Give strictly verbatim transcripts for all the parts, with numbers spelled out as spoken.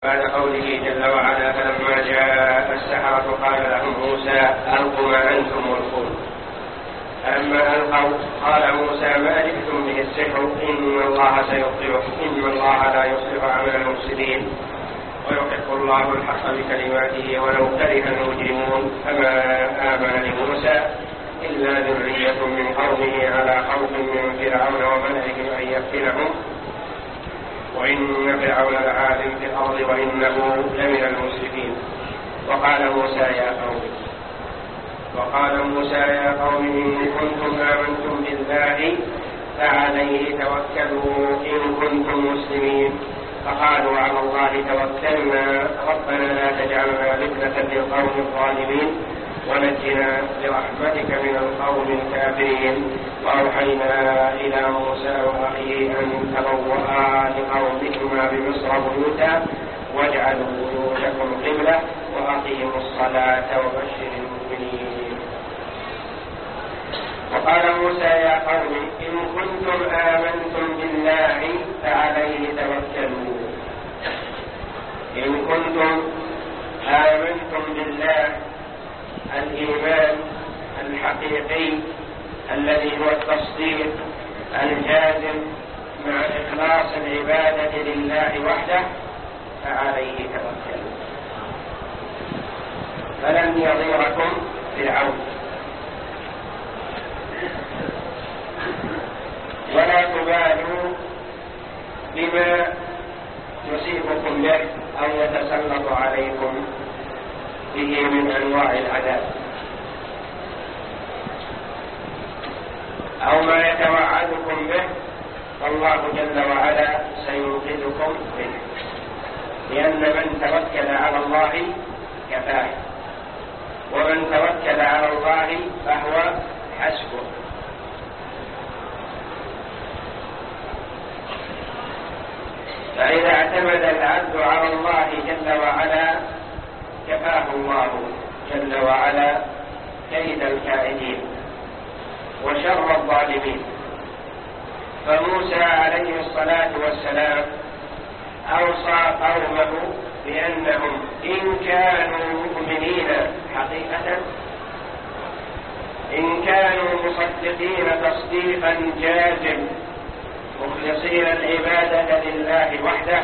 بعد قوله جل وعلا فلما جاء السحرة قال لهم موسى ألقوا ما أنتم ملقون. فلما ألقوا قال موسى ما جئتم به السحر إن الله سيبطله إن الله لا يصلح عمل المفسدين ويحق الله الحق بكلماته ولو كره المجرمون. فما آمن لموسى إلا ذرية من قومه على خوف من فرعون وملئه أن يفتنهم وإن فرعون لعال في الأرض وإنه لمن المسرفين. وقال موسى يا قوم وقال موسى يا قوم إن كنتم آمنتم بالله فعليه توكلوا إن كنتم مسلمين. فقالوا على الله توكلنا ربنا لا تجعلنا فتنة للقوم الظالمين ونجنا برحمتك من القوم الكافرين. وأوحينا إلى موسى وأخيه أن تبوأ لقومكما بمصر بيوتا واجعلوا بيوتكم قبلة وأقيموا الصلاة وبشر المؤمنين. وقال موسى يا قوم إن كنتم آمنتم بالله فعليه توكلوا. إن كنتم آمنتم بالله الإيمان الحقيقي الذي هو التصديق الجازم مع إخلاص العبادة لله وحده فعليه توكلوا. فلن يضيركم فرعون ولا تبالوا بما يصيبكم به أو يتسلط عليكم به من أنواع العذاب أو ما يتوعدكم به فالله جل وعلا سينقذكم منه، لأن من توكل على الله كفاه ومن توكل على الله فهو حسبه. فإذا اعتمد العبد على الله جل وعلا كفاه الله جل وعلا كيد الكائدين وشر الظالمين. فموسى عليه الصلاة والسلام أوصى قومه بأنهم إن كانوا مؤمنين حقيقة إن كانوا مصدقين تصديقا جازم مخلصين العبادة لله وحده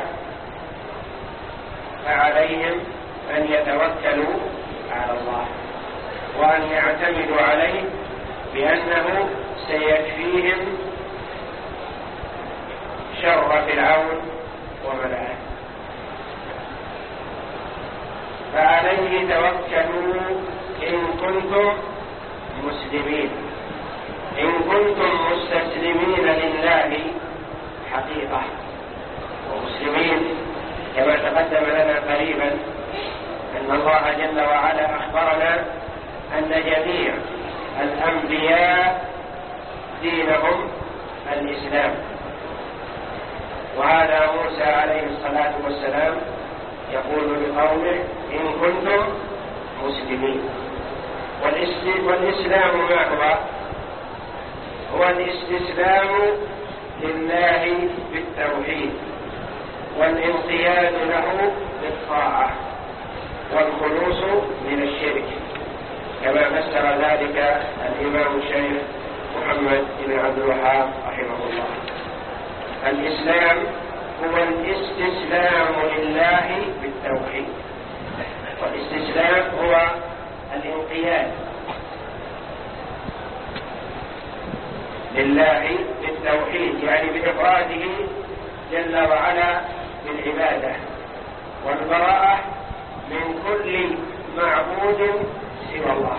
فعليهم أن يتوكلوا على الله وأن يعتمدوا عليه بأنه سيكفيهم شر فرعون وملئه. فعليه توكلوا إن كنتم مسلمين إن كنتم مستسلمين لله حقيقة ومسلمين كما تقدم لنا قريبا أن الله جل وعلا أخبرنا أن جميع الأنبياء دينهم الإسلام. وهذا موسى عليه الصلاة والسلام يقول لقومه إن كنتم مسلمين. والإسلام ما هو؟ هو الاستسلام لله بالتوحيد والانقياد له بالطاعة والخلوص من الشرك كما فسر ذلك الإمام الشيخ محمد بن عبد الوهاب رحمه الله. الإسلام هو الاستسلام لله بالتوحيد والاستسلام هو الانقياد لله بالتوحيد يعني بإفراده جل وعلا بالعبادة والبراءة من كل معبود سوى الله.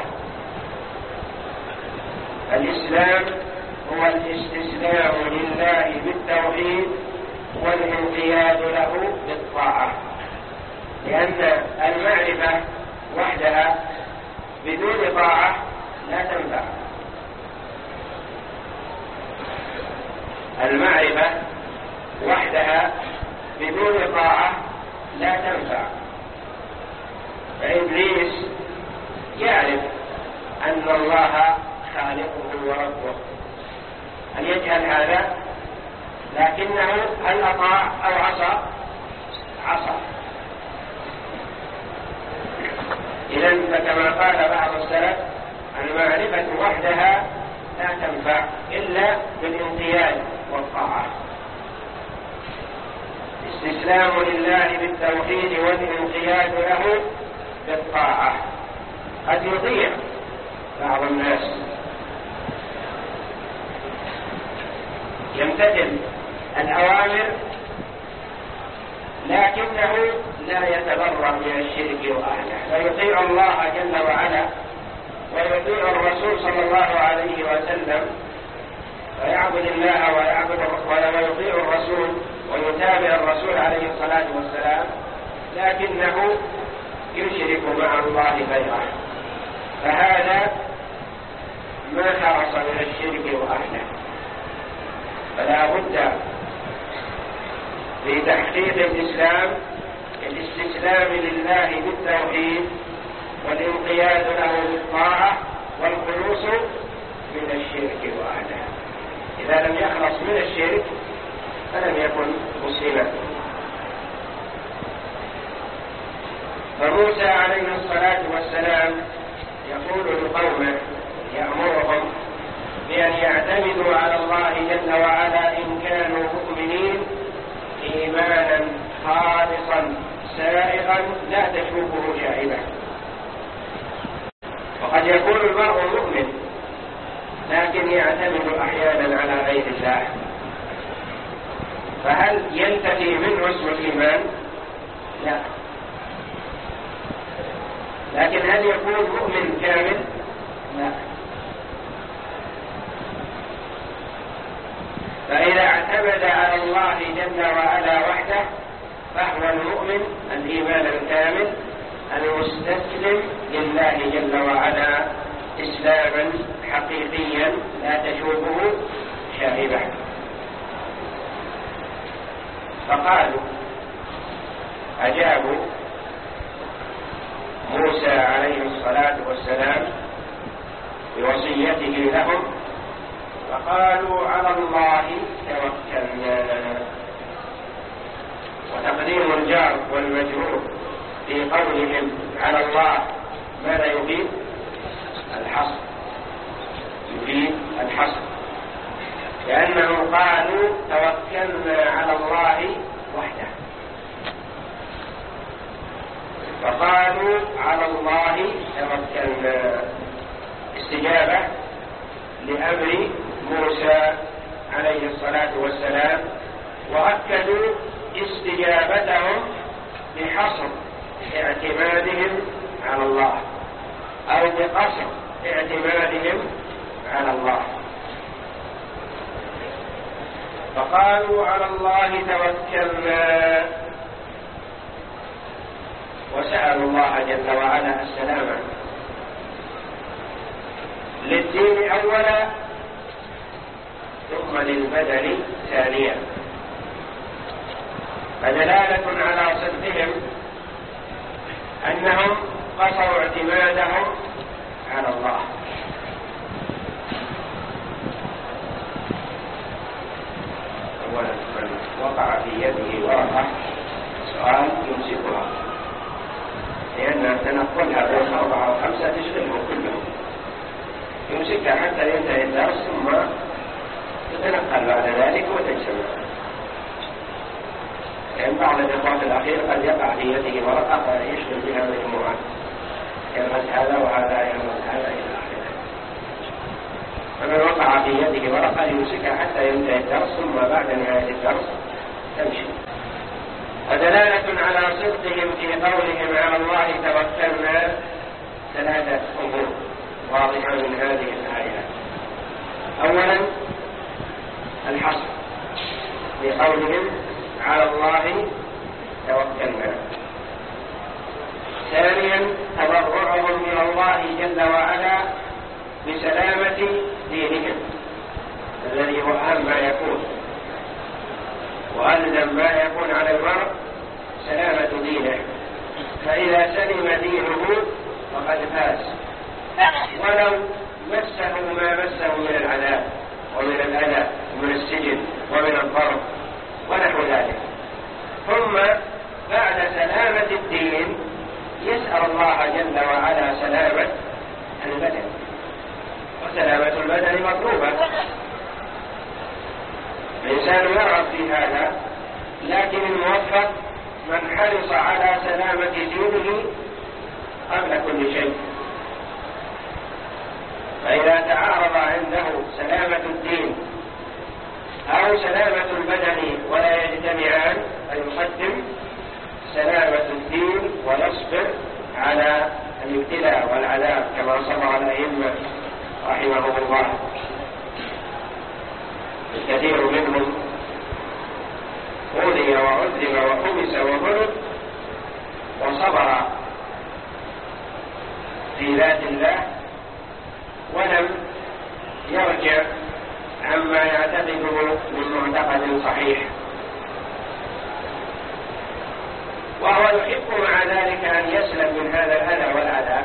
الإسلام هو الاستسلام لله بالتوحيد والانقياد له بالطاعة، لأن المعرفة وحدها بدون طاعة لا تنفع. المعرفة وحدها بدون طاعة لا تنفع. فإبليس يعرف أن الله خالقه وربه، أن يجهل هذا لكنه هل أطاع أو عصى؟ عصى. فكما قال بعض السلف المعرفة وحدها لا تنفع إلا بالانقياد والطاعة. استسلام لله بالتوحيد والانقياد له بالطاعة. قد يضيع بعض الناس يمتثل الأوامر لكنه لا يتبرأ من الشرك وأهله، فيطيع الله جل وعلا ويطيع الرسول صلى الله عليه وسلم، ويعبد الله ويعبد ويطيع الرسول ويتابع الرسول عليه الصلاة والسلام، لكنه يشرك مع الله غيره، فهذا ما خلص من الشرك وأهله. فلا بد في تحقيق الإسلام الاستسلام لله بالتوحيد والانقياد له بالطاعة والخلوص من الشرك وأهله. إذا لم يخلص من الشرك فلم يكن مسلما. فموسى عليه الصلاة والسلام يقول لقومه يأمرهم بأن يعتمدوا على الله جل وعلا إن كانوا مؤمنين إيمانا خالصا سائغا لا تشوفه شائبة. وقد يكون المرء مؤمن لكن يعتمد أحيانا على غير الله، فهل ينتفي منه اسم الإيمان؟ لا. لكن هل يكون مؤمن كامل؟ لا. فإذا اعتمد على الله جل وعلا وحده فهو المؤمن الإيمان الكامل المستسلم لله جل وعلا إسلاما حقيقيا لا تشوبه شائبة. فقالوا أجابوا موسى عليه الصلاة والسلام بوصيته لهم، فقالوا على الله توكلنا. وتقديم الجار والمجرور في قولهم على الله ماذا يفيد؟ الحصر، يفيد الحصر، لأنهم قالوا توكلنا على الله وحده، فقالوا على الله توكلنا استجابة لأمر موسى عليه الصلاة والسلام، وأكدوا استجابتهم بحصر اعتمادهم على الله أو بقصر اعتمادهم على الله. فقالوا على الله توكلنا وسألوا الله جل وعلا السلامة للدين أولا ثم للبدن ثانيا، فدلالة على صدقهم أنهم قصروا اعتمادهم على الله. أولا من وقع في يده ورقة سؤال يمسكها، لأن تنقلها بين أربعة وخمسة تشغلهم كلهم، يمسكها حتى ينتهي الدرس ثم تتنقل بعد ذلك وتجتمع. لأن بعض الإخوة الأخير قد يقع في يده ورقة فيشغل بها مجموعة، يرمز هذا وهذا يرمز هذا إلى آخره. فمن وقع في يده ورقة يمسكها حتى ينتهي الدرس ثم بعد نهاية الدرس تمشي. ودلالة على صدقهم في قولهم على الله توكلنا ثلاثة أمور واضحة من هذه الآية. أولا الحصر بقولهم على الله توكلنا. ثانيا تضرعهم إلى الله جل وعلا بسلامة دينهم الذي هو أهم ما يكون وألزم ما يكون على المرء سلامة دينه، فإذا سلم دينه فقد فاز ولو مسه ما مسه من العذاب ومن الأذى ومن السجن ومن الضرب ونحو ذلك. ثم بعد سلامة الدين يسأل نسأل الله جل وعلا سلامة البدن، وسلامة البدن مطلوبة، الإنسان يرغب في هذا، لكن الموفق من حرص على سلامة دينه قبل كل شيء. فإذا تعارض عنده سلامة الدين أو سلامة البدن ولا يجتمعان فيقدم سلامة الدين ويصبر على الابتلاء والعذاب كما صبر الأئمة رحمهم الله. الكثير منهم أوذي وعذب وحبس ومرض وصبر في ذات الله ولم يرجع عما يعتقده من معتقد صحيح، وهو يحب مع ذلك أن يسلم من هذا الأذى والعذاب،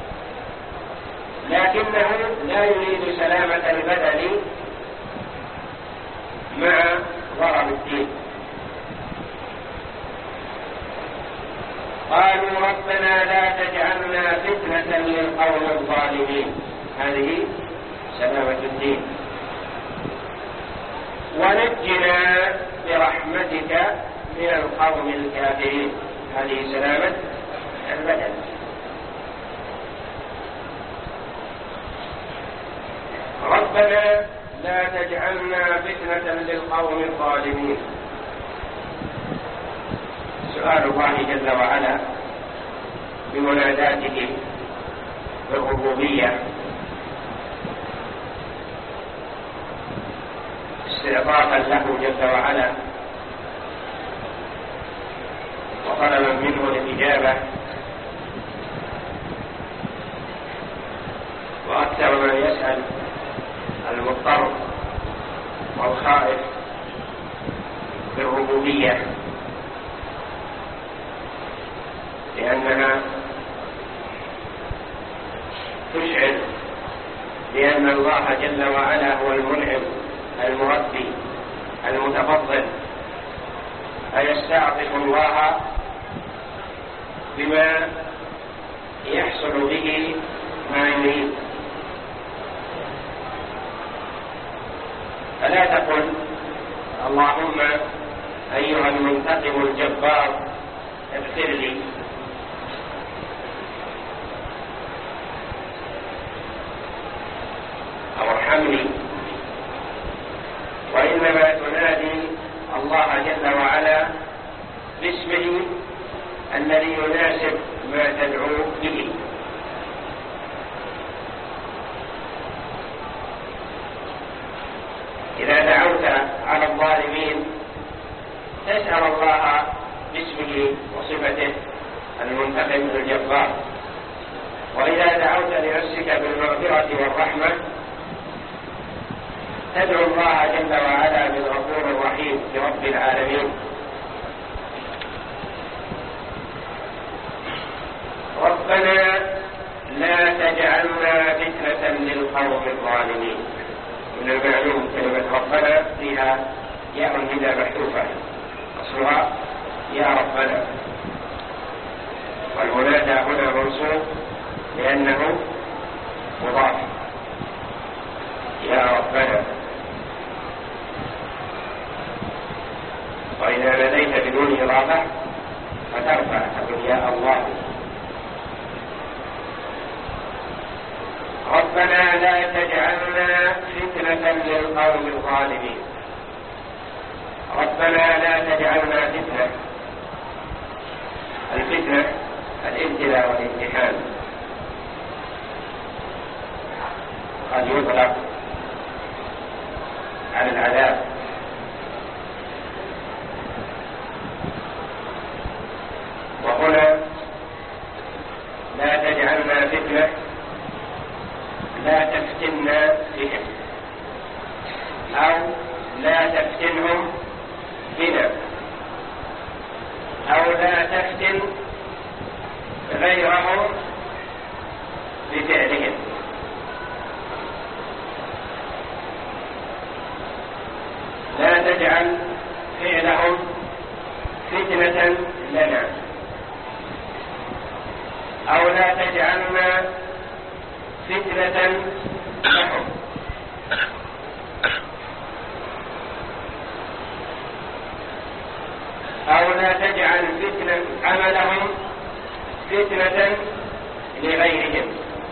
لكنه لا يريد سلامة البدن مع ضرر الدين. قالوا ربنا لا تجعلنا فتنة للقوم الظالمين، هذه سلامة الدين، ونجنا برحمتك من القوم الكافرين، هذه سلامة البدن. ربنا لا تجعلنا فتنة للقوم الظالمين، سؤال الله جل وعلا بمناداته بالربوبية استعطافا له جل وعلا وطلبا منه الإجابة، وأكثر ما يسأل المضطر والخائف بالربوبية، لأنها تشعر بأن الله جل وعلا هو المنعم المربي المتفضل، فيستعطف الله بما يحصل به ما يريد. فلا تقل اللهم أيها المنتقم الجبار اغفر لي، أو ارحمني، وإنما تنادي الله جل وعلا باسمه الذي يناسب ما تدعو به. إذا دعوت على الظالمين تسأل الله باسمه وصفته المنتقم الجبار، وإذا دعوت لنفسك بالمغفرة والرحمة تدعو الله جل وعلا بالغفور الرحيم برب العالمين. ربنا لا تجعلنا فتنة للقوم الظالمين. من المعلوم كلمة ربنا فيها ياء النداء محذوفة أصلها يا ربنا، والمنادى هنا منصوب لأنه مضاف يا ربنا، وإذا ناديت بدون إضافة فترفع تقول يا الله. ربنا لا تجعلنا فتنة للقوم الظالمين. ربنا لا تجعلنا فتنة، الفتنة الابتلاء والامتحان، قد يطلق على العذاب، وهنا لا تجعلنا فتنة لا تفتنا بهم، أو لا تفتنهم بنا، أو لا تفتن غيرهم بفعلهم. لا تجعل فعلهم فتنة لنا، أو لا تجعلنا فتنة لهم أو لا تجعل فتنة عملهم فتنة لغيرهم.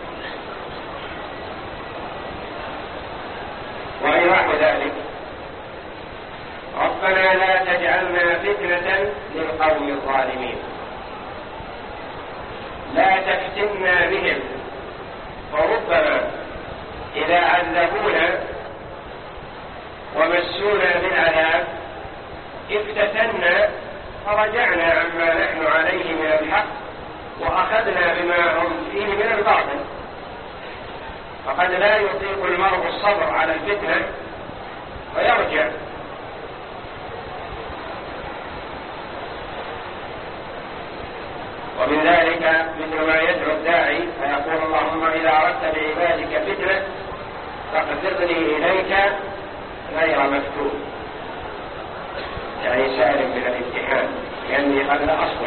وإيضاح ذلك: ربنا لا تجعلنا فتنة للقوم الظالمين، لا تفتنا بهم، وربما إذا عذبونا ومسونا بالعذاب افتتنا فرجعنا عما نحن عليه من الحق وأخذنا بما هم فيه من الباطل. فقد لا يطيق المرء الصبر على الفتنة ويرجع. ومن ذلك مثل ما يدعو الداعي فيقول: اللهم إذا أردت بعبادك فتنة فاقبضني إليك غير مفتون، يعني سالم من الامتحان، لأني قد لا أصبر.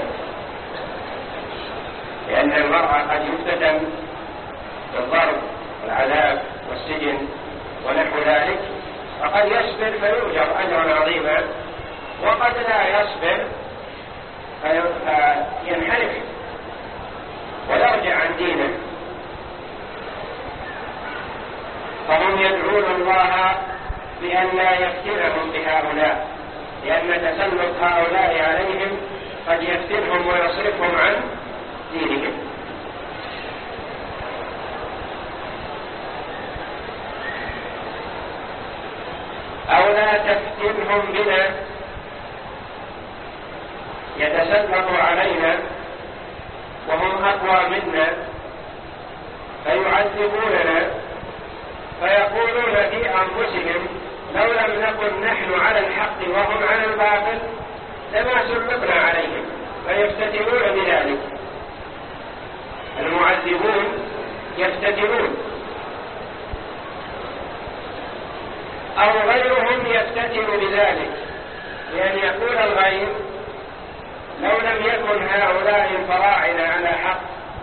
لأن المرء قد يفتتن بالضرب والعذاب والسجن ونحو ذلك، فقد يصبر فيؤجر أجرا عظيما، وقد لا يصبر فينحرف ويرجع عن دينه. فهم يدعون الله بأن لا يفتنهم بهؤلاء، لأن تسلط هؤلاء عليهم قد يفتنهم ويصرفهم عن دينهم. أو لا تفتنهم بنا، يتسلط علينا وهم أقوى منا فيعذبوننا، فيقولون في أنفسهم: لو لم نكن نحن على الحق وهم على الباطل لما سلطنا عليهم، فيفتتنون بذلك. المعذبون يفتتنون، أو غيرهم يفتتن بذلك، لأن يقول الغير: لو لم يكن هؤلاء الفراعنة على حق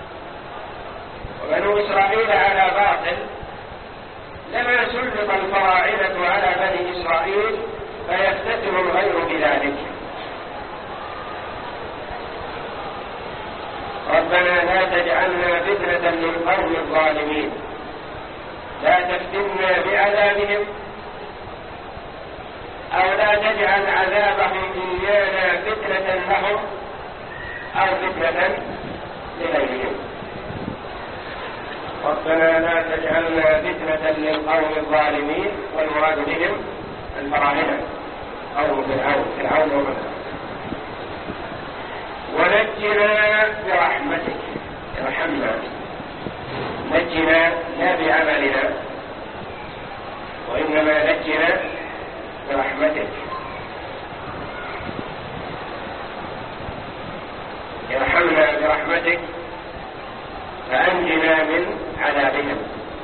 وبنو إسرائيل على باطل لما سلط الفراعنة على بني إسرائيل، فيفتتن الغير بذلك. ربنا لا تجعلنا فتنة للقوم الظالمين، لا تفتنا بعذابهم، أو لا تجعل عذابهم إيانا فتنة لهم أو فتنة لغيرهم. ربنا لا تجعلنا فتنة للقوم الظالمين، والمراد بهم الفراعنة قوم فرعون فرعون ومن. ونجنا برحمتك، ارحمنا، نجنا لا بعملنا وإنما نجنا برحمتك، ارحمنا برحمتك فأنجنا من عذابهم،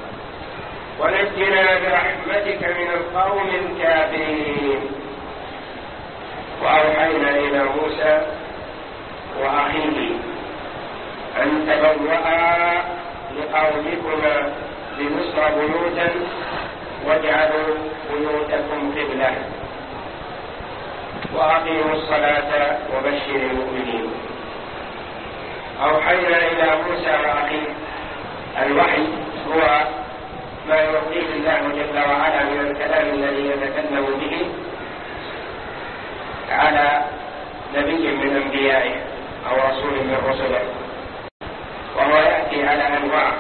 ونجنا برحمتك من القوم الكافرين. وأوحينا إلى موسى وأخيه أن تبوأ لقومكما بمصر بيوتا واجعلوا بيوتكم قبلة وأقيموا الصلاة وبشر المؤمنين. أوحينا إلى موسى وأخيه. الوحي هو ما يعطيه الله جل وعلا من الكلام الذي يتكلم به على نبي من أنبيائه أو رسول من رسله، وهو يأتي على أنواع.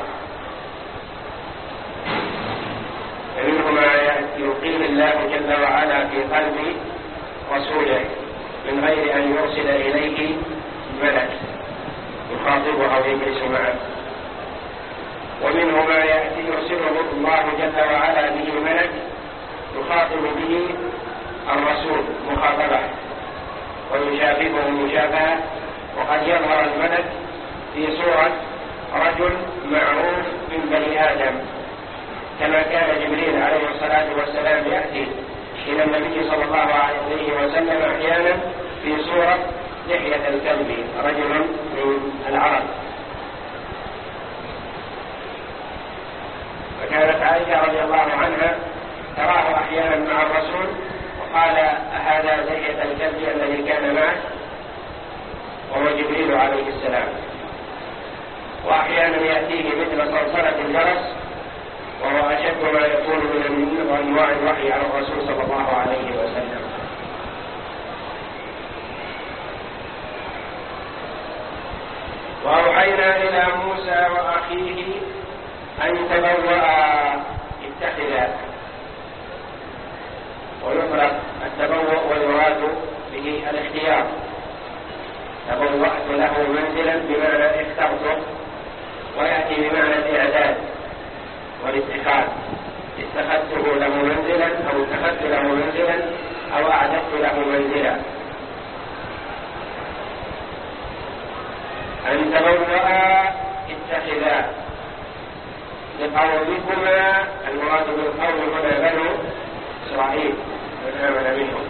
منه ما يلقيه الله جل وعلا في قلب رسوله من غير أن يرسل إليه ملك يخاطبه أو يجلس معه، ومنه ما يأتي يرسله الله جل وعلا به ملك يخاطب به الرسول مخاطبة ويشابهه مشابهة، وقد يظهر الملك في صورة رجل معروف من بني آدم، كما كان جبريل عليه الصلاة والسلام يأتي إلى النبي صلى الله عليه وسلم أحيانا في صورة لحية الكلب، رجل من العرب عليه السلام، وأحيانا يأتيه مثل صلصلة الجرس، وهو أشد ما يكون من أنواع الوحي على الرسول صلى الله عليه وسلم. وأوحينا إلى موسى وأخيه أن تبوأ اتخذا، ويطلق التبوء والمراد به الاختيار. تبوأت له منزلا بمعنى اخترته، ويأتي بمعنى الإعداد والاتخاذ. اتخذته له منزلا أو اتخذت له منزلا أو أعددت له منزلا. أن تبوأ اتخذا لقومكما، المراد بالقوم هنا بنو إسرائيل من آمن منهم،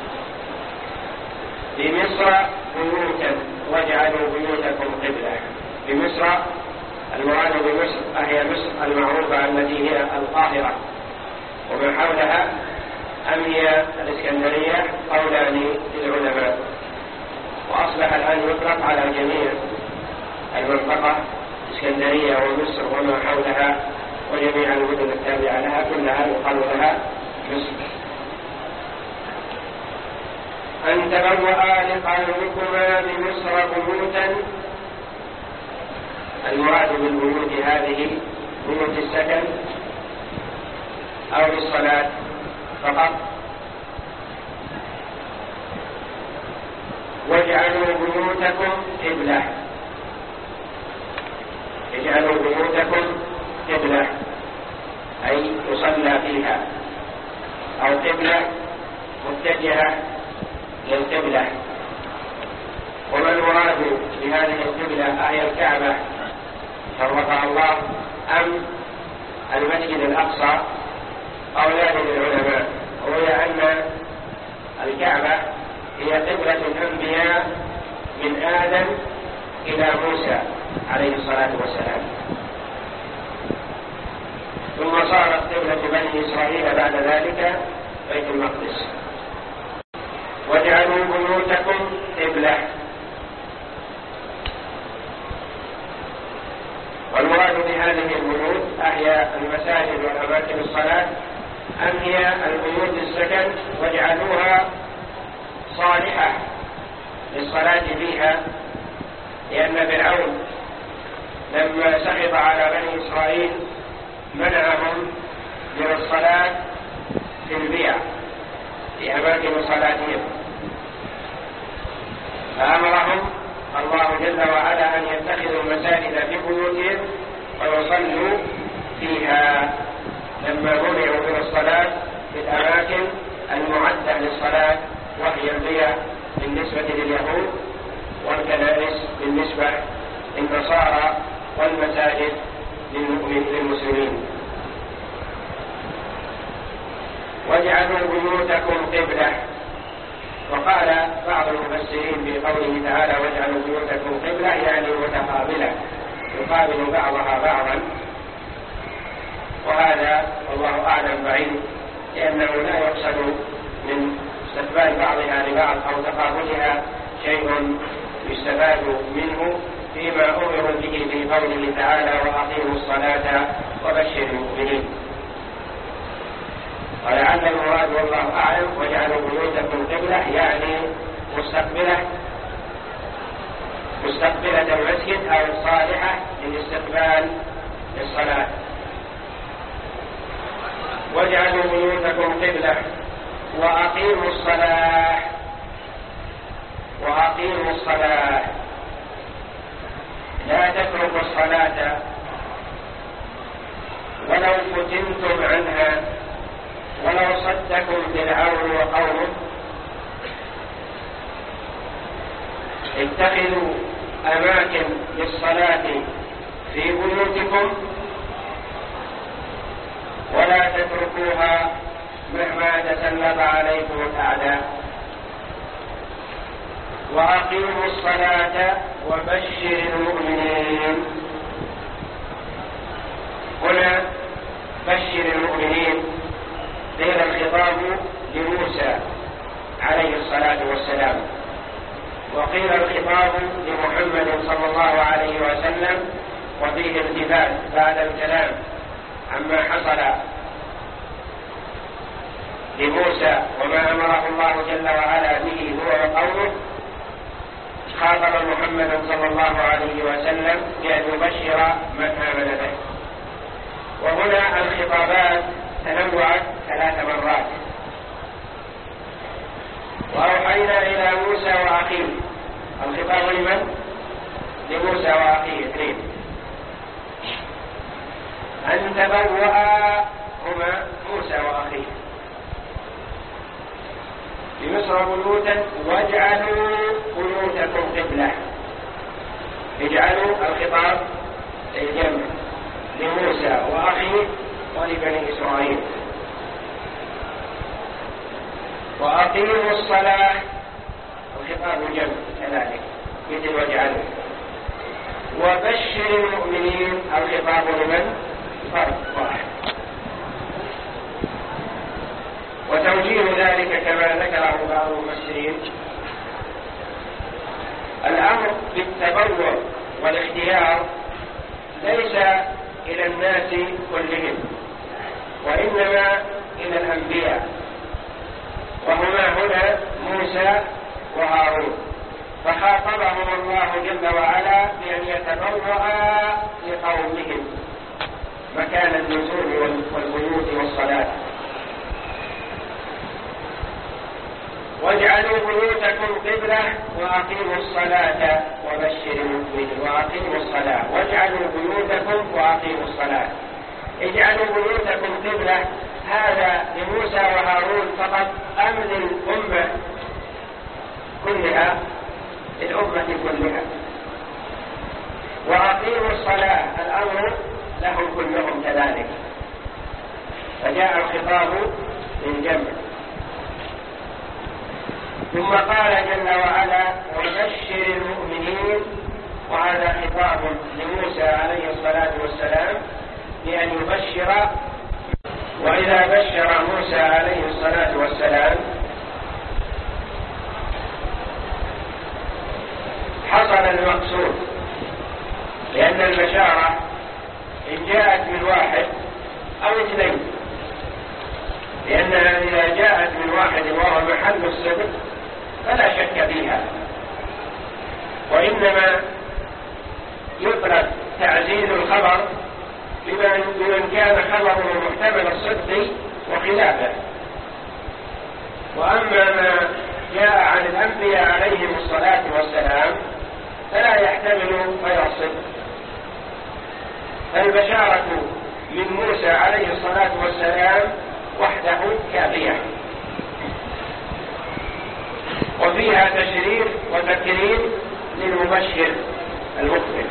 بمصر بيوتا واجعلوا بيوتكم قبلة. بمصر المراد بمصر أهي مصر المعروفة التي هي القاهرة وما حولها، أم هي الإسكندرية؟ قولان للعلماء، وأصبح الآن يطلق على جميع المنطقة، الإسكندرية ومصر وما حولها وجميع المدن التابعة لها كلها يقال لها مصر. أن تبوأ لقومكما بمصر بيوتا، المراد بالبيوت هذه بيوت السكن أو للصلاة فقط. واجعلوا بيوتكم قبلة، اجعلوا بيوتكم قبلة أي يصلى فيها، أو قبلة متجهة للقبلة. وما المراد بهذه القبلة؟ أهي الكعبة شرفها الله أم المسجد الأقصى؟ قولان للعلماء، وهي أن الكعبة هي قبلة الأنبياء من آدم إلى موسى عليه الصلاة والسلام، ثم صارت قبلة بني إسرائيل بعد ذلك بيت المقدس. واجعلوا بيوتكم قبلة، والمراد بهذه البيوت أهي المساجد والأماكن الصلاة أم هي البيوت السكن، واجعلوها صالحة للصلاة فيها، لأن فرعون لما سخط على بني إسرائيل منعهم من الصلاة في البيع في أماكن صلاتهم، فأمرهم الله جل وعلا أن يتخذوا المساجد في بيوتهم ويصلوا فيها لما منعوا من الصلاة في الأماكن المعدة للصلاة، وهي البيع بالنسبة لليهود، والكنائس بالنسبة للنصارى، والمساجد للمسلمين. واجعلوا بيوتكم قبلة. وقال بعض المفسرين في قوله تعالى واجعلوا بيوتكم قبلة يعني متقابلة، يقابل بعضها بعضا، وهذا والله أعلم بعيد، لأنه لا يقصد من استقبال بعضها لبعض أو تقابلها شيء يستفاد منه فيما أمر به في قوله تعالى وأقيموا الصلاة وبشر المؤمنين. ولعل المراد والله أعلم واجعلوا بيوتكم قبلة يعني مستقبلة مستقبلة المسجد أو صالحة للاستقبال للصلاة. واجعلوا بيوتكم قبلة وأقيموا الصلاة. وأقيموا الصلاة لا تتركوا الصلاة ولو فتنتم عنها، ولو صدكم فرعون وقومه. اتخذوا أماكن للصلاة في بيوتكم ولا تتركوها مهما تسلط عليكم الأعداء. وأقيموا الصلاة وبشر المؤمنين. هنا بشر المؤمنين قيل الخطاب لموسى عليه الصلاة والسلام، وقيل الخطاب لمحمد صلى الله عليه وسلم وفيه التفات بعد الكلام عما حصل لموسى وما أمره الله جل وعلا به هو وقومه، خاطب محمدا صلى الله عليه وسلم بأن يبشر من آمن به. وهنا الخطابات تنوعت ثلاث مرات. وأوحينا إلى موسى وأخيه، الخطاب لمن؟ لموسى وأخيه اثنين، أن تبوأ هما موسى وأخيه بمصر بيوتا واجعلوا بيوتكم قبلة. اجعلوا الخطاب للجمع لموسى وأخيه ولبني إسرائيل. وأقيموا الصلاة الخطاب الجمع كذلك مثل واجعلوا. وبشر المؤمنين الخطاب لمن؟ فرد واحد. وتوجيه ذلك كما ذكره بعض المفسرين الأمر بالتبوء والاختيار ليس إلى الناس كلهم وإنما إلى الأنبياء، وهما هنا موسى وهارون، فخاطبهم الله جل وعلا بأن يتبوأ لقومهم مكان النزول والبيوت والصلاة. واجعلوا بيوتكم قبلة وأقيموا الصلاة وبشر المؤمنين. وأقيموا الصلاة واجعلوا بيوتكم وأقيموا الصلاة. اجعلوا بيوتكم قبلة هذا لموسى وهارون فقط أم للأمة كلها؟ الأمة كلها. وأقيموا الصلاة الأمر لهم كلهم كذلك، فجاء الخطاب للجمع. ثم قال جل وعلا وبشر المؤمنين، وهذا خطاب لموسى عليه الصلاة والسلام بأن يبشر. وإذا بشر موسى عليه الصلاة والسلام حصل المقصود، لأن البشارة إن جاءت من واحد أو اثنين، لأنها إذا جاءت من واحد وهو محل الصدق فلا شك فيها، وإنما يطلب تعزيز الخبر بمن كان خبره محتمل الصدق وخلافه. وأما ما جاء عن الأنبياء عليهم الصلاة والسلام فلا يحتمل غير الصدق. فالبشارة من موسى عليه الصلاة والسلام وحده كافية، وفيها تشريف وتكريم للمبشر المخبر.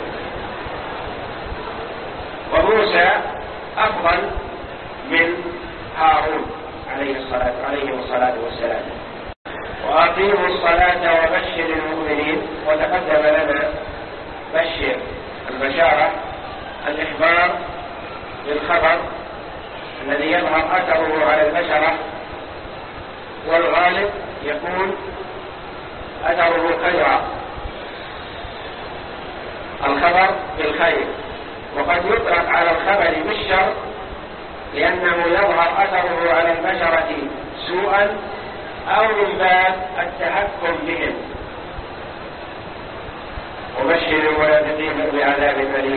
وموسى أفضل من هارون عليه الصلاة عليه الصلاة والسلام. وأقيموا الصلاة وبشر المؤمنين. وتقدم لنا بشر البشارة الإخبار بالخبر الذي يظهر أثره على البشرة، والغالب يكون أثره خيرا، الخبر بالخير. وقد يطلق على الخبر بالشر لأنه يظهر أثره على البشرة سوءا أو من باب التحكم بهم. وبشر المنافقين بعذاب أليم.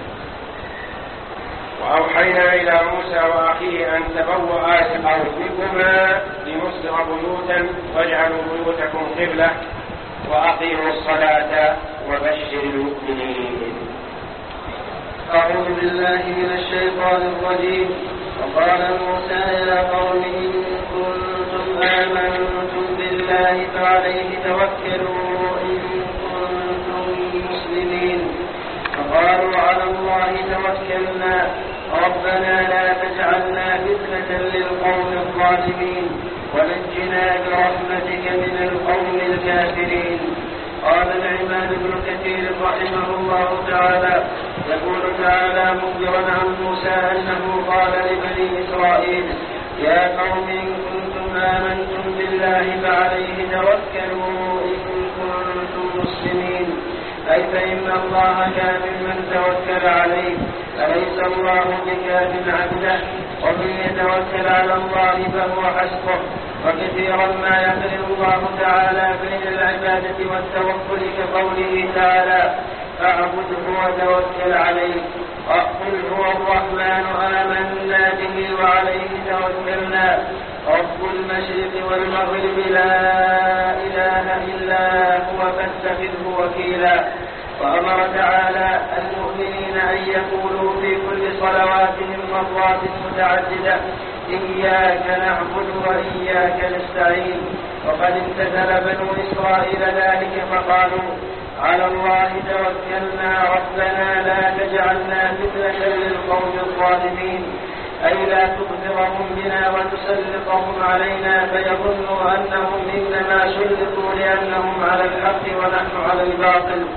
وأوحينا إلى موسى وأخيه أن تبوأ لقومكما بمصر بيوتا واجعلوا بيوتكم قبلة وأقيموا الصلاة وبشر المؤمنين. أعوذ بالله من الشيطان الرجيم. وقال موسى يا قوم إن كنتم آمنتم بالله فعليه توكلوا إن كنتم مسلمين. فقالوا على الله توكلنا ربنا لا تجعلنا فتنة للقوم الظالمين ونجنا برحمتك من القوم الكافرين. قال العماد بن كثير رحمه الله تعالى يقول تعالى مخبرا عن موسى أنه قال لبني إسرائيل يا قوم إن كنتم آمنتم بالله فعليه توكلوا إن كنتم مسلمين. أي فإن الله كاف من توكل عليه، أليس الله بكاف عبده؟ ومن يتوكل على الله فهو حسبه. وكثيرا ما يقرن الله تعالى بين العبادة والتوكل كقوله تعالى فاعبده وتوكل عليه. قل هو الرحمن آمنا به وعليه توكلنا رب المشرق والمغرب لا إله إلا هو فاتخذه وكيلا. وأمر تعالى المؤمنين أن يقولوا في كل صلواتهم مرات متعددة إياك نعبد وإياك نستعين. وقد امتثل بنو إسرائيل ذلك فقالوا على الله توكلنا ربنا لا تجعلنا فتنة للقوم الظالمين، أي لا تبصرهم بنا وتسلطهم علينا فيظنوا أنهم إنما سلطوا لأنهم على الحق ونحن على الباطل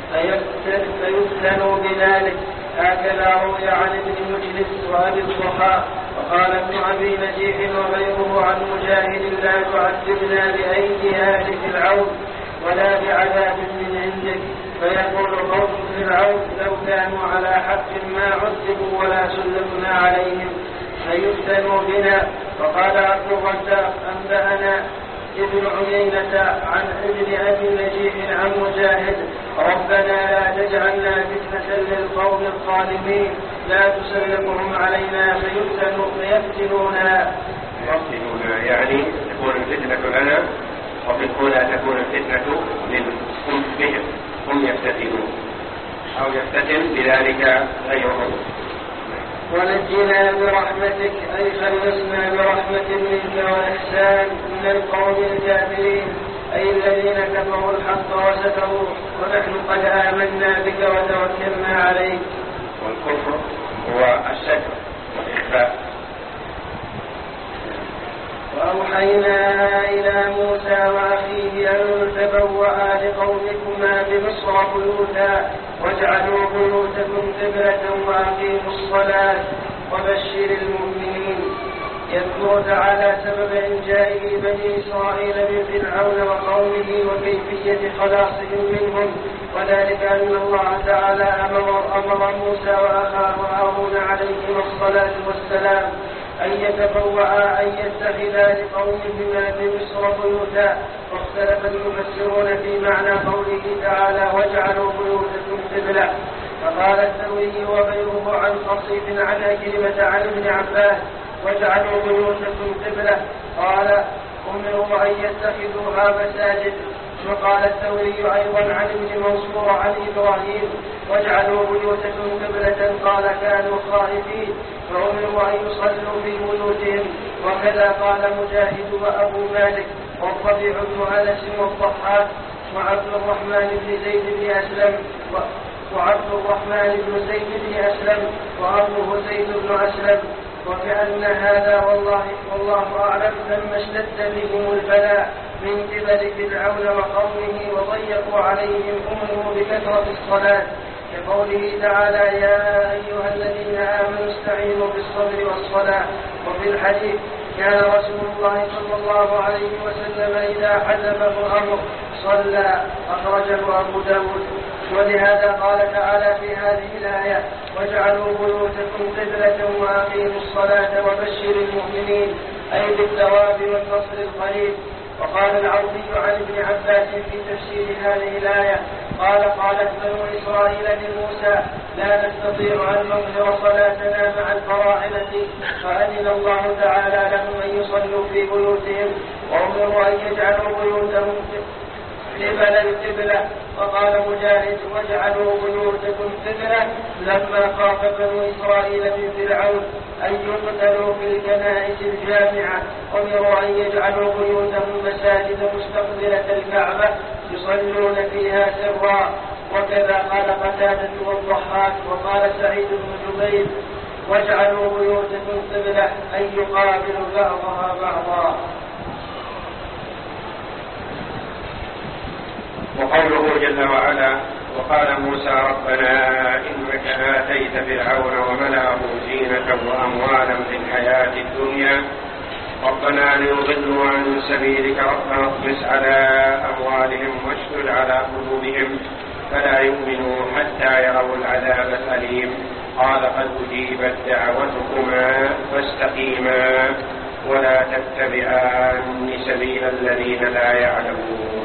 فيفتنوا بذلك. هكذا روي عن ابن مجلس وأبي الضحى. وقال ابن أبي نجيح وغيره عن مجاهد لا تعذبنا بأيدي أهل فرعون ولا بعذاب من عندك. فيقول قوم فرعون لو كانوا على حق ما عذبوا ولا سلطنا عليهم فيفتنوا بنا. وقال عبد الرزاق أنبأنا ابن عيينة عن ابن أبي نجيح عن مجاهد ربنا لا تجعلنا فتنة للقوم الظالمين لا تسلطهم علينا فيفتنوا فيفتنونا. يفتنونا يعني تكون الفتنة لنا، وفي الأولى تكون الفتنة هم بهم هم يفتتنون أو يفتتن بذلك غيرهم. ونجنا برحمتك أي خلصنا برحمة منك وإحسان من القوم الكافرين أي الذين كفروا الحق وستروا ونحن قد آمنا بك وتوكلنا عليك. والكفر هو الستر والإخفاء. وأوحينا إلى موسى وأخيه أن تبوأ لقومكما بمصر بيوتا واجعلوا بيوتكم قبلة وأقيموا الصلاة وبشر المؤمنين. يذكر تعالى سبب إنجائه بني إسرائيل من فرعون وقومه وكيفية خلاصهم منهم، وذلك أن الله تعالى أمر, أمر موسى وأخاه هارون عليهما الصلاة والسلام أن يتبوأ أن يتخذا لقومهما بمصر بيوتا. واختلف المفسرون في معنى قوله تعالى واجعلوا بيوتكم قبلة. فقال الثوري وغيره عن قصيد عن كلمة عن ابن عباس واجعلوا بيوتكم قبلة قال أمروا أن يتخذوها مساجد. وقال الثوري أيضا عن ابن منصور عن إبراهيم واجعلوا بيوتكم قبلة قال كانوا خائفين فأمروا أن يصلوا في بيوتهم. وكذا قال مجاهد وأبو مالك والربيع بن أنس والضحاك وعبد الرحمن بن زيد بن أسلم وعبد الرحمن بن زيد بن أسلم وأبوه زيد بن أسلم. وكأن هذا والله والله أعلم لما اشتد بهم البلاء من قبل فرعون وقومه وضيقوا عليهم أمروا بكثرة الصلاة كقوله تعالى يا أيها الذين آمنوا استعينوا بالصبر والصلاة. وفي الحديث كان رسول الله صلى الله عليه وسلم إذا حزبه أمر صلى أخرجه أبو داود. ولهذا قال تعالى في هذه الآية واجعلوا بيوتكم قبلة وأقيموا الصلاة وبشر المؤمنين أي بالثواب والنصر القريب. وقال العوفي عن ابن عباس في تفسير هذه الآية قال قالت بنو إسرائيل لموسى لا نستطيع أن نظهر صلاتنا مع الفراعنة فأذن الله تعالى لهم أن يصلوا في بيوتهم وأمروا أن يجعلوا بيوتهم قبل القبلة. وقال مجاهد واجعلوا بيوتكم قبلة لما خاف بنو إسرائيل من فرعون أن يقتلوا في الكنائس الجامعة أمروا أن يجعلوا بيوتهم مساجد مستقبلة الكعبة يصلون فيها سرا. وكذا قال قتادة والضحاك. وقال سعيد بن جبير واجعلوا بيوتكم قبلة أن يقابل بعضها بعضا. وقوله جل وعلا وقال موسى ربنا إنك آتيت فرعون وملأه زينة وأموالا في الحياة الدنيا ربنا ليضلوا عن سبيلك ربنا اطمس على أموالهم واشدد على قلوبهم فلا يؤمنوا حتى يروا العذاب الأليم. قال قد أجيبت دعوتكما فاستقيما ولا تتبعان سبيل الذين لا يعلمون.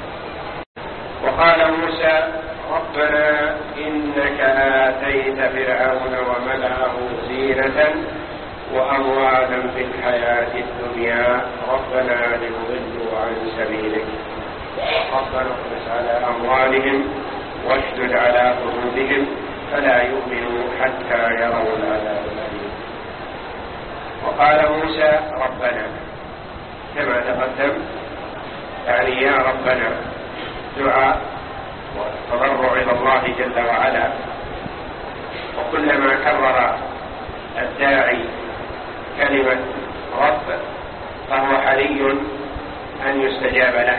وقال موسى ربنا إنك آتيت فرعون وملأه زينة وأموالا في الحياة الدنيا ربنا ليضلوا عن سبيلك ربنا اطمس على أموالهم واشدد على قلوبهم فلا يؤمنوا حتى يروا العذاب الأليم. وقال موسى ربنا كما تقدم، يعني يا ربنا، دعاء وتضرع إلى الله جل وعلا، وكلما كرر الداعي كلمة رب فهو حري أن يستجاب له،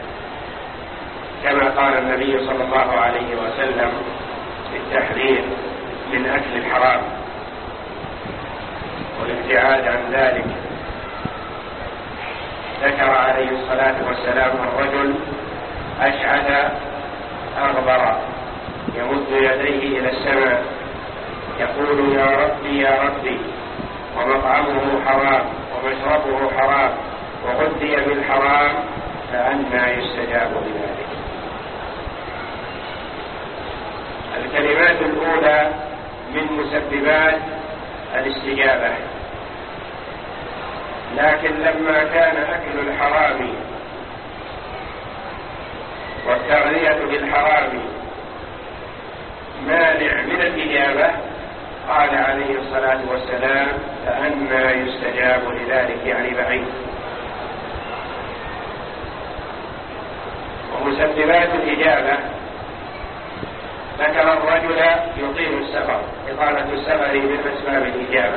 كما قال النبي صلى الله عليه وسلم في التحذير من أكل الحرام والابتعاد عن ذلك. ذكر عليه الصلاة والسلام الرجل أشعث أغبر يمد يديه إلى السماء يقول يا ربي يا ربي، ومطعمه حرام ومشربه حرام وغذي بالحرام، فأنى يستجاب لذلك. الكلمات الأولى من مسببات الاستجابة، لكن لما كان أكل الحرام والتغذية بالحرام مانع من الإجابة، قال عليه الصلاة والسلام فأنى يستجاب لذلك، يعني بعيد. ومسببات الإجابة ذكر الرجل يطيل السفر، إطالة السفر من أسباب الإجابة،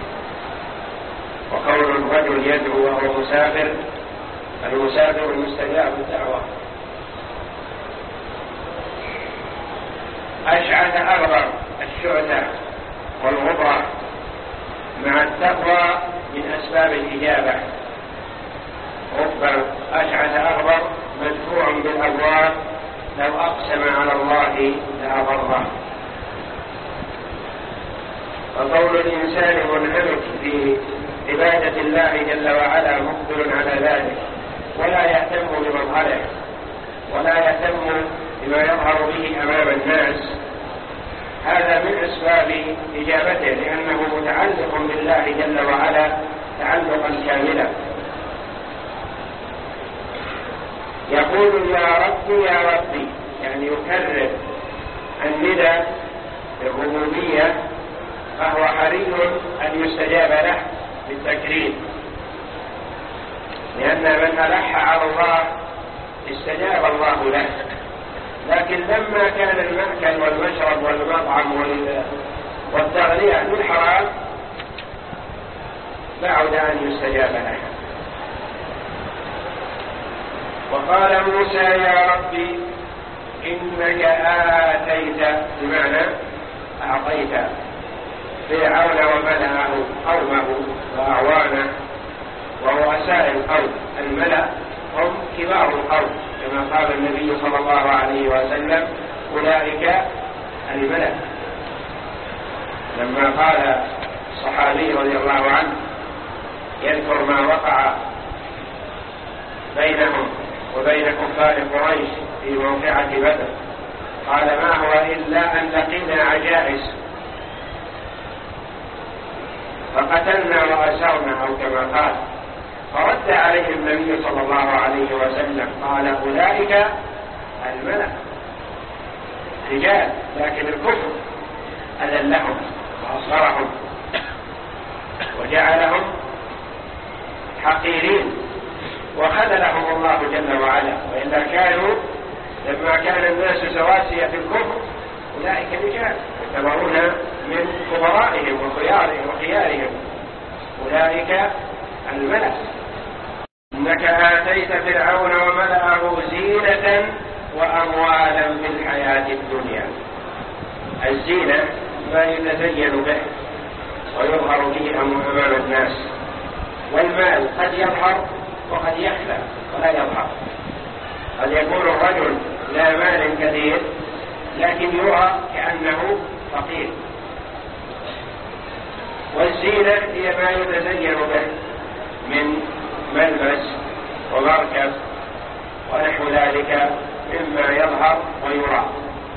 وكون الرجل يدعو وهو مسافر، المسافر مستجاب الدعوة. أشعث أغبر، الشعثة والغبرة مع التقوى من أسباب الإجابة. رب أشعث أغبر مدفوع بالأبواب، لو أقسم على الله لأبره. وقول الإنسان منهمك في عبادة الله جل وعلا مقبل على ذلك، ولا يهتم بمظهره ولا يهتم بما يظهر به أمام الناس، هذا من أسباب إجابته، لأنه متعلق بالله جل وعلا تعلقا كاملا. يقول يا ربي يا ربي، يعني يكرر النداء بالربوبية، فهو حري أن يستجاب له بالتكريم، لأن من ألح على الله استجاب الله له. لكن لما كان المأكل والمشرب والمطعم والتغذية بالحرام بعد أن يستجاب له. وقال موسى يا ربي إنك آتيت، بمعنى أعطيت فرعون وملأه قومه وأعوانه ورؤساء القوم. الملأ هم كبار القوم، كما قال النبي صلى الله عليه وسلم أولئك الملأ، لما قال الصحابي رضي الله عنه يذكر ما وقع بينهم وبين كفار قريش في موقعة بدر، قال ما هو إلا أن لقينا عجائز فقتلنا وأسرنا، أو كما قال. فرد عليه النبي صلى الله عليه وسلم قال أولئك الملأ، رجال، لكن الكفر أذلهم وأصغرهم وجعلهم حقيرين وخذلهم الله جل وعلا. وإلا كانوا لما كان الناس سواسية في الكفر أولئك رجال يعتبرون من كبرائهم وخيارهم وخيارهم، أولئك الملأ. إنك آتيت فرعون وملأه زينة وأموالا في الحياة الدنيا. الزينة ما يتزين به ويظهر به أمام الناس، والمال قد يظهر وقد يخفى ولا يظهر. قد يكون الرجل لا مال كثير لكن يرى كأنه فقير. والزينة هي ما يتزين به من ملبس ومركب ونحو ذلك مما يظهر ويرى.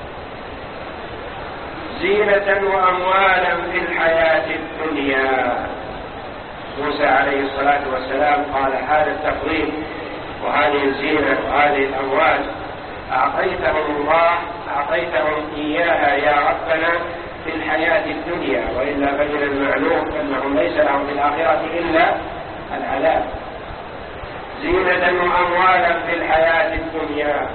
زينة وأموالا في الحياة الدنيا. موسى عليه الصلاة والسلام قال هذا التفضيل وهذه الزينة وهذه الأموال أعطيتهم الله أعطيتهم إياها يا ربنا في الحياة الدنيا، وإلا فمن المعلوم أنهم ليس لهم في الآخرة إلا العذاب. زينة وأموالا في الحياة الدنيا.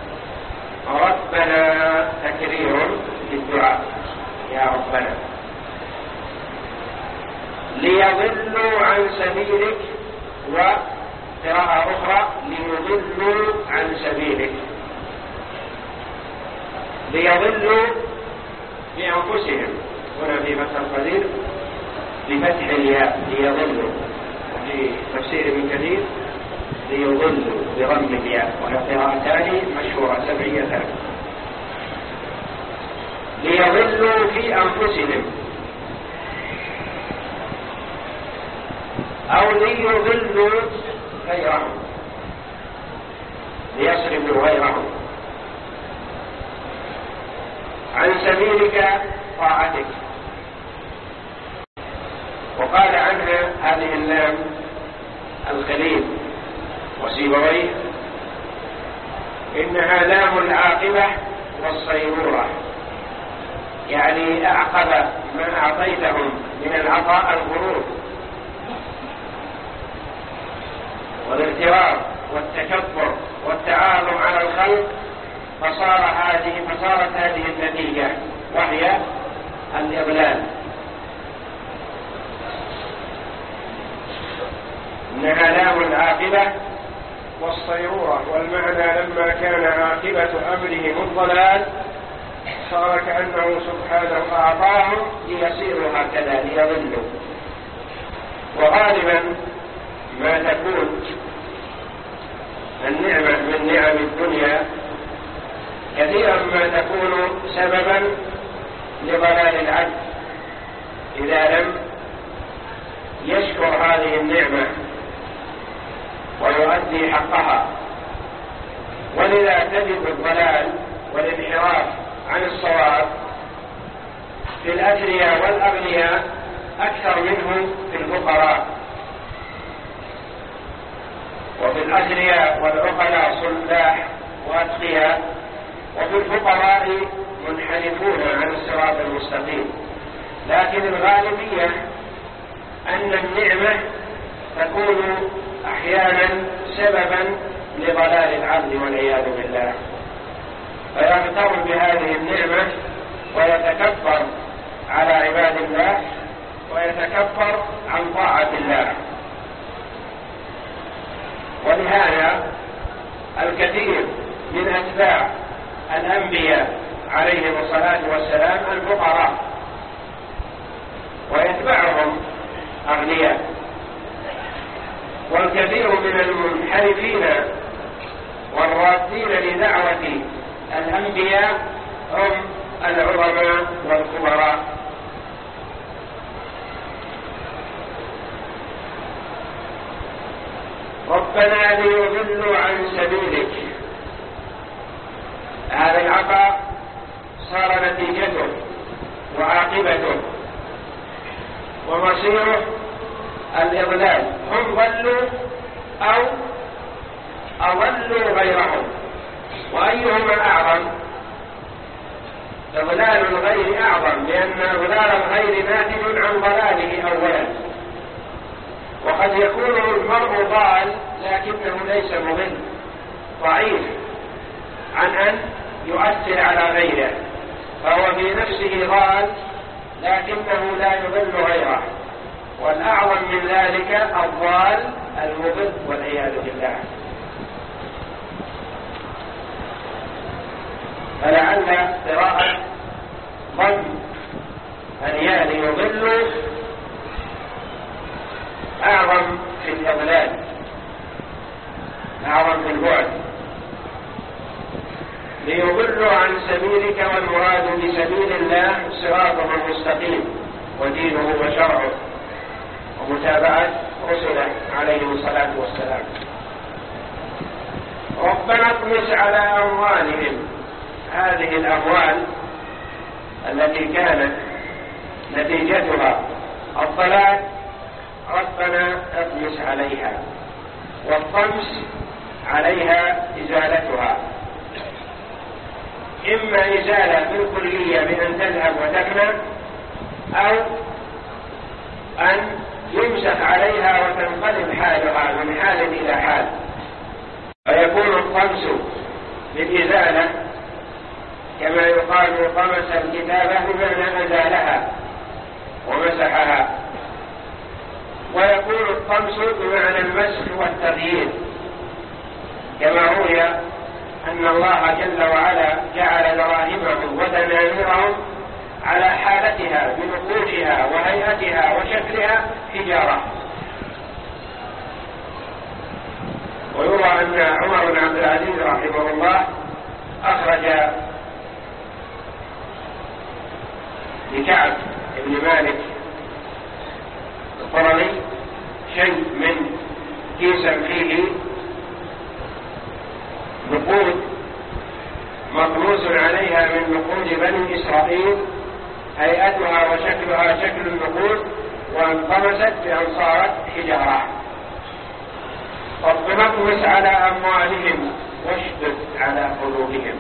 ربنا تكرير للدعاء يا ربنا. ليضلوا عن سبيلك، وقراءة أخرى ليضلوا عن سبيلك. ليضلوا بأنفسهم، هنا في فتح القدير بفتح الياء ليضلوا، وفي تفسير ابن كثير ليضلوا بضم الياء، وهي قراءتان مشهورة سبعيتان. ليضلوا في أنفسهم أو ليضلوا غيرهم، ليصرفوا غيرهم عن سبيلك طاعتك. وقال عنها هذه اللام الخليل وسيبويه إنها لام العاقبة والصيرورة، يعني أعقب ما أعطيتهم من العطاء الغرور والاغترار والتكبر والتعاظم على الخلق، فصار هذه فصارت هذه النتيجة وهي الإضلال. إنها لام العاقبة والصيرورة، والمعنى لما كان عاقبة أمرهم الضلال صار كأنه سبحانه أعطاهم ليصيروا هكذا ليضلوا. وغالبا ما تكون النعمة من نعم الدنيا كثيرا ما تكون سببا لضلال العبد إذا لم يشكر هذه النعمة ويؤدي حقها. ولذا تجد الضلال والانحراف عن الصواب في الأثرياء والأغنياء أكثر منه في الفقراء. وفي الأثرياء والعقلاء صلاح وأتقياء، وفي الفقراء منحرفون عن الصراط المستقيم. لكن الغالبية أن النعمة تكون أحيانا سببا لضلال العبد والعياذ بالله، فيغتر بهذه النعمة ويتكبر على عباد الله ويتكبر عن طاعة الله. ولهذا الكثير من أتباع الأنبياء عليهم الصلاة والسلام الفقراء، ويتبعهم أغنياء. والكثير من المنحرفين والرادين لدعوة الأنبياء هم العظماء والكبراء. ربنا ليضلوا عن سبيلك، هذا العطاء صار نتيجته وعاقبته ومصيره الإضلال. هم ضلوا أو أضلوا غيرهم، وأيهما أعظم؟ إضلال الغير أعظم، لأن إضلال الغير ناتج عن ضلاله أولا. وقد يكون المرء ضال لكنه ليس مضل، ضعيف عن أن يؤثر على غيره، فهو في نفسه ضال لكنه لا يضل غيره. والأعظم من ذلك الضال المضل والعياذ بالله. فلعل قراءة ضم الياء ليضل أعظم في الإضلال، أعظم في البعد. ليضلوا عن سبيلك، والمراد بسبيل الله صراطه المستقيم ودينه وشرعه ومتابعة رسله عليهم الصلاة والسلام. ربنا اطمس على أموالهم، هذه الأموال التي كانت نتيجتها الضلال ربنا اطمس عليها، والطمس عليها إزالتها، إما إزالة بالكلية بأن تذهب وتفنى، أو أن يمسح عليها وتنقلب حالها من حال إلى حال، فيكون الطمس بالإزالة كما يقال طمس الكتابة بمعنى أزالها ومسحها، ويكون الطمس بمعنى المسح والتغيير، كما روي أن الله جل وعلا جعل دراهمهم ودنانيرهم على حالتها بنقوشها وهيئتها وشكلها حجارة. ويرى أن عمر بن عبد العزيز رحمه الله أخرج لكعب بن مالك القرظي شيء من كيسا فيه نقود مطموس عليها من نقود بني إسرائيل، هيئتها وشكلها شكل النقود، وانطمست بأن صارت حجارة. ربنا اطمس على أموالهم واشدد على قلوبهم،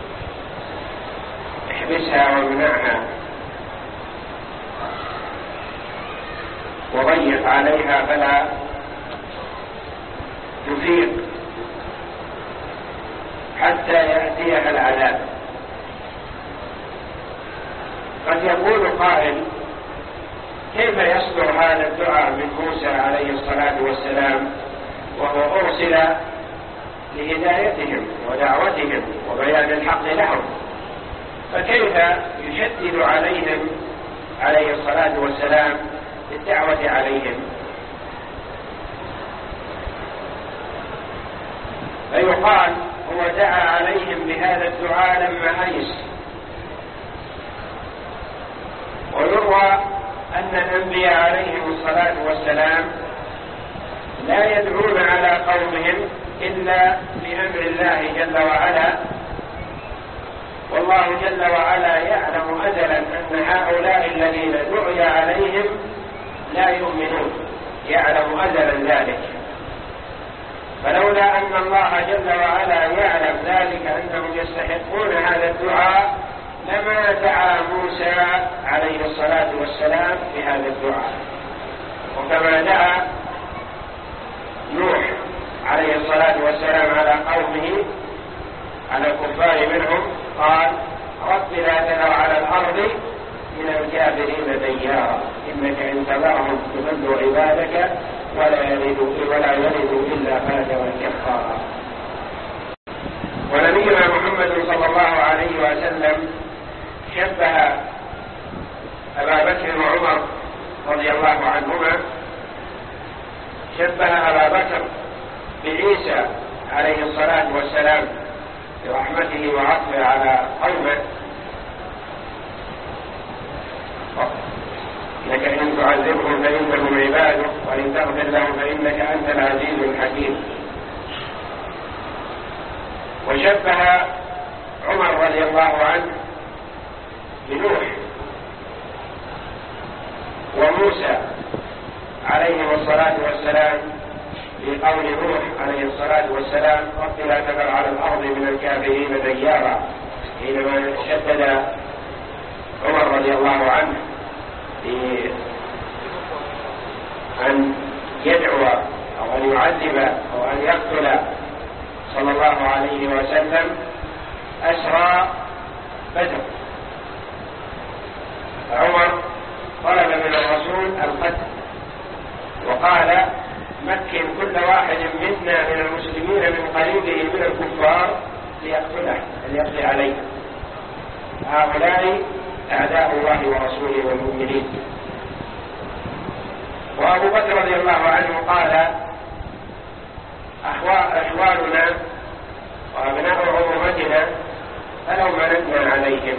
احبسها وامنعها وضيق عليها فلا تفيق حتى يأتيها العذاب. قد يقول قائل: كيف يصدر هذا الدعاء من موسى عليه الصلاة والسلام وهو أرسل لهدايتهم ودعوتهم وبيان الحق لهم، فكيف يشدد عليهم عليه الصلاة والسلام بالدعوة عليهم؟ فيقال هو دعا عليهم بهذا الدعاء لما أيس. ويروى أن الأنبياء عليهم الصلاة والسلام لا يدعون على قومهم إلا بأمر الله جل وعلا، والله جل وعلا يعلم أزلا أن هؤلاء الذين دعي عليهم لا يؤمنون، يعلم أزلا ذلك، فلولا أن الله جل وعلا يعلم ذلك أنهم يستحقون هذا الدعاء لما دعا موسى عليه الصلاة والسلام بهذا الدعاء. وكما دعا نوح عليه الصلاة والسلام على قومه على الكفار منهم قال: رب لا تذر على الأرض من الكافرين ديارا إنك إن تذرهم يضلوا عبادك ولا يلدوا ولا يلدوا إلا فاجرا كفارا. ونبينا محمد صلى الله عليه وسلم شبه أبا بكر وعمر رضي الله عنهما، شبه أبا بكر بعيسى عليه الصلاة والسلام برحمته وعطفه على قومه: إنك إن تعذبهم فإنهم عبادك وإن تغفر لهم فإنك أنت العزيز الحكيم. وشبه عمر رضي الله عنه بنوح وموسى عليهم الصلاة والسلام في قول نوح عليه الصلاة والسلام: رب لا تذر على الأرض من الكافرين ديارا، حينما شدد عمر رضي الله عنه في أن يدعو أو أن يعذب أو أن يقتل صلى الله عليه وسلم أسرى بدر. عمر طلب من الرسول القتل وقال: مكن كل واحد منا من المسلمين من قريبه من الكفار ليقتله ليقضي عليه، هؤلاء أعداء الله ورسوله والمؤمنين. وأبو بكر رضي الله عنه قال: أخواننا وأبناء عمومتنا فلو مننا عليهم.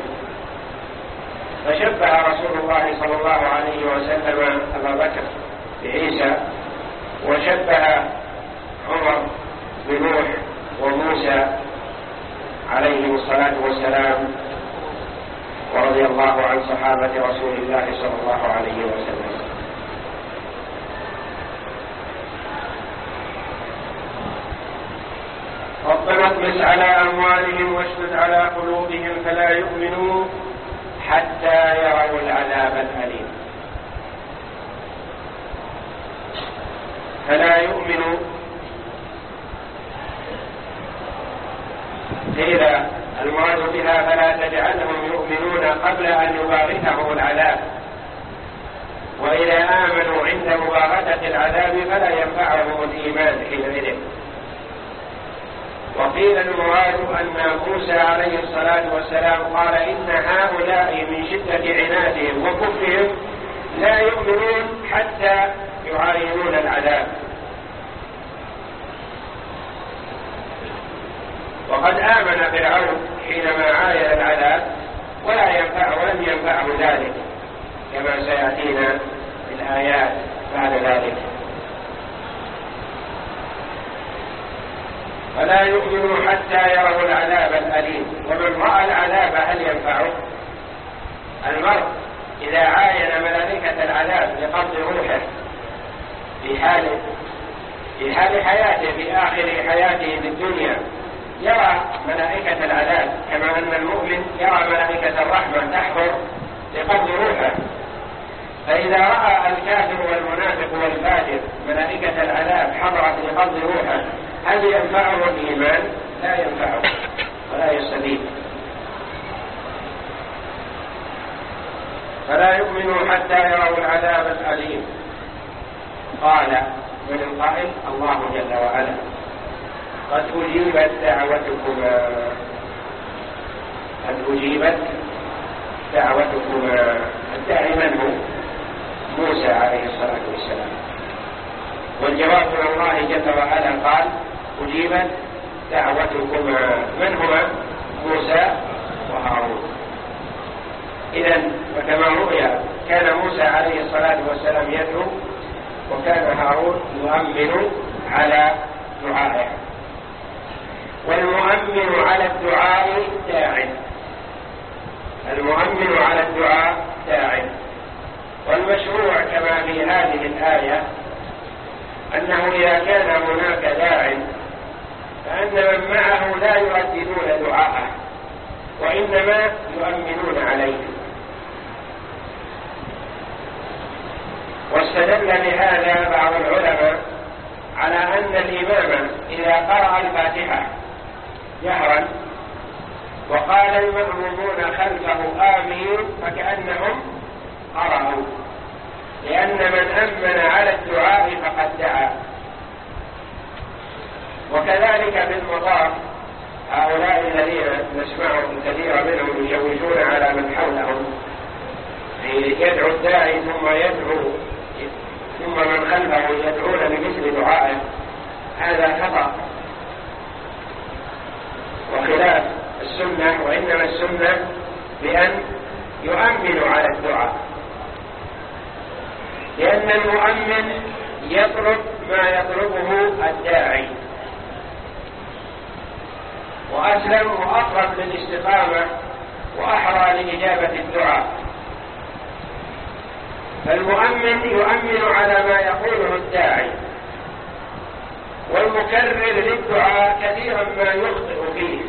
فشبه رسول الله صلى الله عليه وسلم أبا بكر بعيسى، وشبه عمر بنوح وموسى عليهم الصلاة والسلام، ورضي الله عن صحابة رسول الله صلى الله عليه وسلم. ربنا اطمس على أموالهم واشدد على قلوبهم فلا يؤمنوا حتى يروا العذاب الأليم. فلا يؤمنوا قيل المراد بها فلا تجعلهم يؤمنون قبل أن يباغتهم العذاب، وإذا آمنوا عند مباغتة العذاب فلا ينفعهم الإيمان حينئذ. وقيل المراد أن موسى عليه الصلاة والسلام قال إن هؤلاء من شدة عنادهم وكفرهم لا يؤمنون حتى يعاينون العذاب. وقد آمن فرعون حينما عاين العذاب ولا ينفع ولم ينفعه ذلك، كما سيأتينا في الآيات بعد ذلك. فلا يؤمنوا حتى يروا العذاب الأليم. ومن رأى العذاب هل ينفعه؟ المرء إذا عاين ملائكة العذاب لقبض روحه في حال في حال حياته في آخر حياته في الدنيا يرى ملائكة العذاب، كما أن المؤمن يرى ملائكة الرحمة تحضر لقبض روحه. فإذا رأى الكافر والمنافق والفاجر ملائكة العذاب حضرت لقبض روحه هل ينفعه الإيمان؟ لا ينفعه ولا يستفيد. فلا يؤمنوا حتى يروا العذاب الأليم. قال من القائل؟ الله جل وعلا قد أجيبت دعوتكما قد أجيبت دعوتكما. الداعي من هو؟ موسى عليه الصلاة والسلام، والجواب من الله جل وعلا قال أجيبت دعوتكما. من هو؟ موسى وهارون. إذن وكما رؤي كان موسى عليه الصلاة والسلام يدعو، وكان هارون يؤمن على دعائه. والمؤمن على الدعاء داع، المؤمن على الدعاء داع. والمشروع كما في هذه الآية أنه إذا كان هناك داع فأن من معه لا يرددون دعاءه وإنما يؤمنون عليه. واستدل بهذا بعض العلماء على أن الإمام إذا قرأ الفاتحة جهرا وقال المأمومون خلفه آمين فكأنهم قرأوا، لأن من أمن على الدعاء فقد دعا. وكذلك في المطاف هؤلاء الذين نسمع كثيرا منهم يشوشون على من حولهم، يدعو الداعي ثم يدعو ثم من خلفه يدعون بمثل دعائه، هذا خطأ وخلاف السنة. وإنما السنة بأن يؤمن على الدعاء، لأن المؤمن يطلب ما يطلبه الداعي، وأسلم وأقرب للاستقامة وأحرى لإجابة الدعاء. فالمؤمن يؤمن على ما يقوله الداعي، والمكرر للدعاء كثيرا ما يخطئ فيه.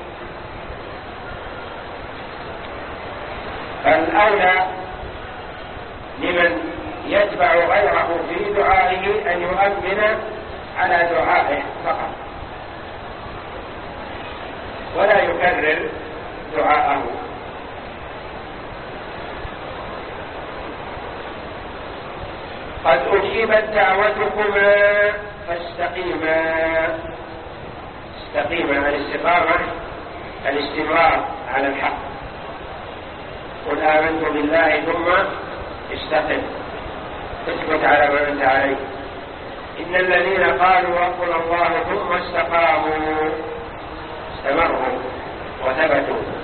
فالأولى لمن يتبع غيره في دعائه أن يؤمن على دعائه فقط ولا يكرر دعاءه. قد أجيبت دعوتكما فاستقيما. استقيما الاستقامة الاستمرار على الحق. قل آمنت بالله ثم استقم، اثبت على ما أنت عليه. إن الذين قالوا ربنا الله ثم استقاموا استمروا وثبتوا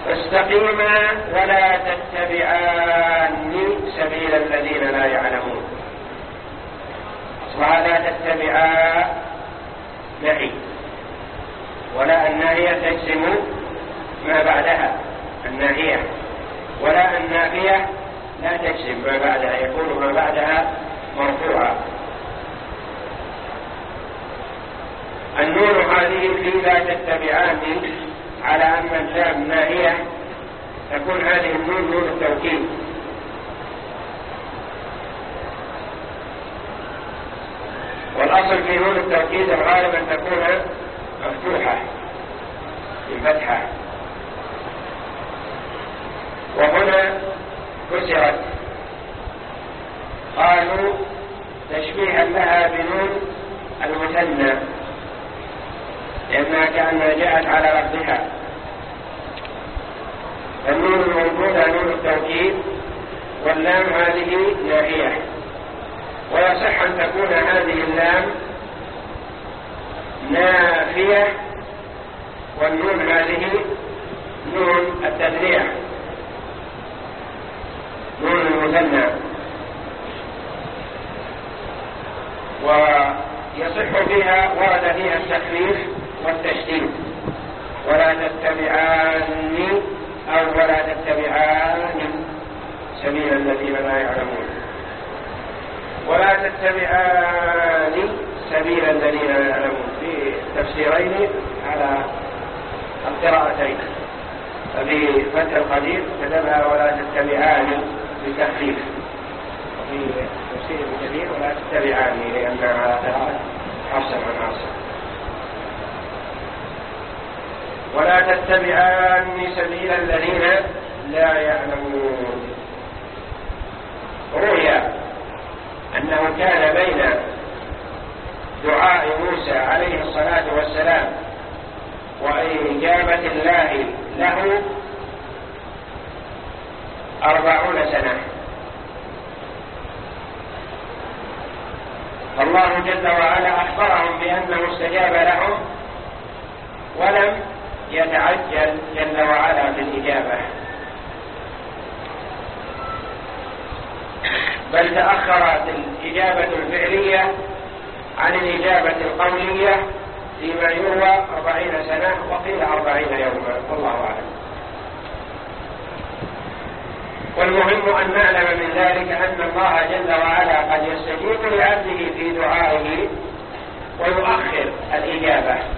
استقيما ولا تتبعان سبيل الذين لا يعلمون. أصلها لا تتبعا نهي، ولا الناهية تجزم ما بعدها الناهية، ولا النافية لا تجزم ما بعدها، يكون ما بعدها مرفوعا. النون هذه في لا تتبعان على أن اللام ناهية، تكون هذه النون نون التوكيد، والأصل في نون التوكيد الغالب أن تكون مفتوحة بفتحة، وهنا كسرت، قالوا تشبيها لها بنون المثنى لأنها كأنها جاءت على لفظها. النون الموجودة نون التوكيد، واللام هذه ناهية، ويصح أن تكون هذه اللام نافية والنون هذه نون التثنية، نون المثنى. ويصح فيها، ورد فيها التخفيف والتشديد، ولا تتبعان أو ولا تتبعان سبيل الذين لا يعلمون، ولا تتبعان سبيل الذين لا يعلمون، في تفسيرين على القراءتين. ففي فتح القدير كتبها ولا تتبعان بتخفيف، وفي تفسير كثير ولا تتبعان لأنها على قراءة حفص عن عاصم. ولا تتبعان سبيل الذين لا يعلمون. روي أنه كان بين دعاء موسى عليه الصلاة والسلام وإجابة الله له أربعون سنة، فالله جل وعلا أخبرهم بأنه استجاب لهم ولم يتعجل جل وعلا في الإجابة، بل تأخرت الإجابة الفعلية عن الإجابة القولية فيما يروى أربعين سنة وقيل أربعين يوما، والله أعلم. والمهم أن نعلم من ذلك أن الله جل وعلا قد يستجيب لعبده في دعائه ويؤخر الإجابة،